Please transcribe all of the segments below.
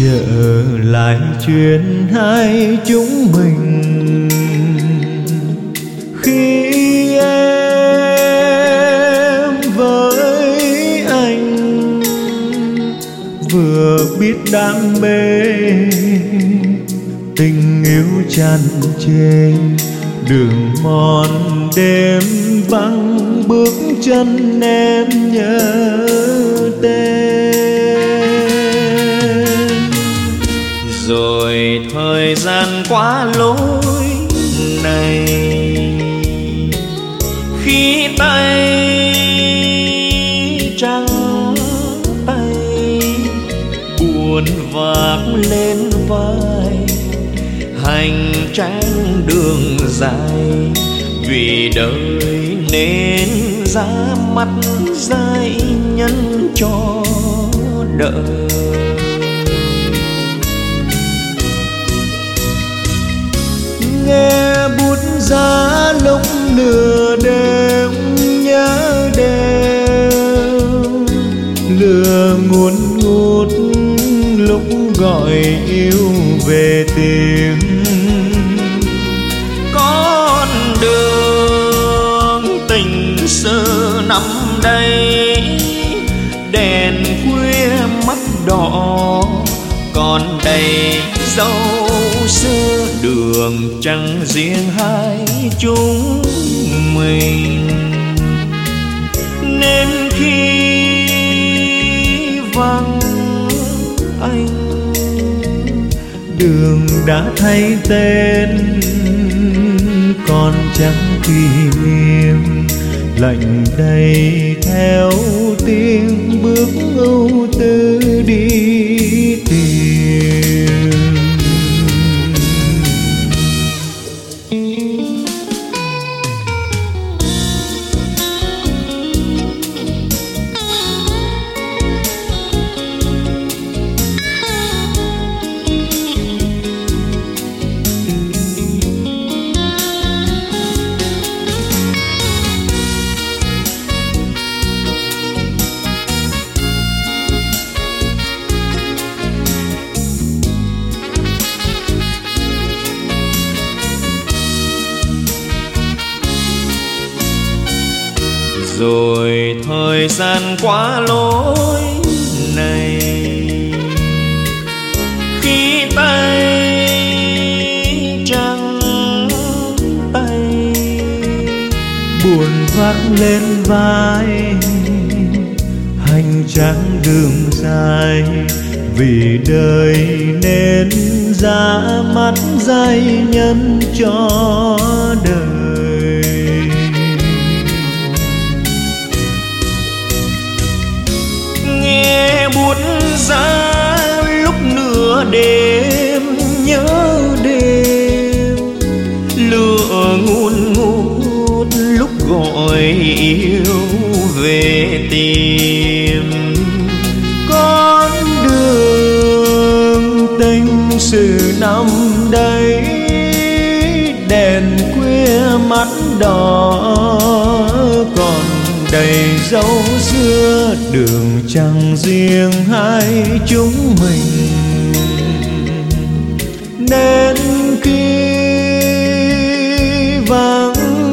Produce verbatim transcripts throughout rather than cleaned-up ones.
trở lại chuyện hai chúng mình. Khi em với anh vừa biết đam mê, tình yêu tràn trề, đường mòn đêm vắng bước chân em nhớ tên. Rồi thời gian qua lối này, khi tay trắng tay buồn vác lên vai, hành trang đường dài vì đời nên ra mắt giai nhân cho đời. Nghe bút giá lúc nửa đêm nhớ đêm, lửa ngùn ngút lúc gọi yêu về tìm. Con đường tình xưa năm đây, đèn khuya mắt đỏ còn đầy dấu xưa, đường chẳng riêng hai chúng mình. Nên khi vắng anh, đường đã thay tên còn chẳng kỷ niệm, lạnh đầy theo tiếng bước ưu tư đi tìm. Rồi thời gian qua lối này, khi tay trắng tay buồn vác lên vai, hành trang đường dài vì đời nên ra mắt giai nhân cho đời. Nghe buốt giá lúc nửa đêm nhớ đêm, lửa ngùn ngút lúc gọi yêu về tìm. Con đường tình sự năm đây, đèn khuya mắt đỏ còn đầy dấu xưa, đường chẳng riêng hai chúng mình. Nên khi vắng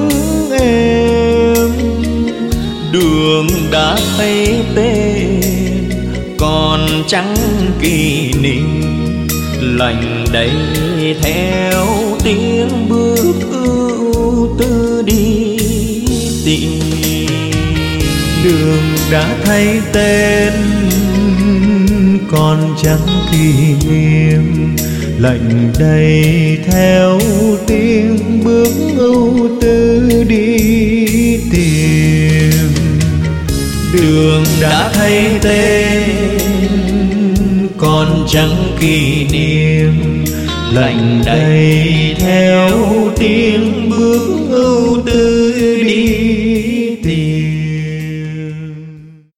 em, đường đã thay tên còn chẳng kỷ niệm, lạnh đầy theo tiếng bước ưu tư đi tìm. đường đã thay tên còn chẳng kỷ niệm, lạnh đầy theo tiếng bước ưu tư đi tìm. Đường đã thay tên còn chẳng kỷ niệm, lạnh đầy theo tiếng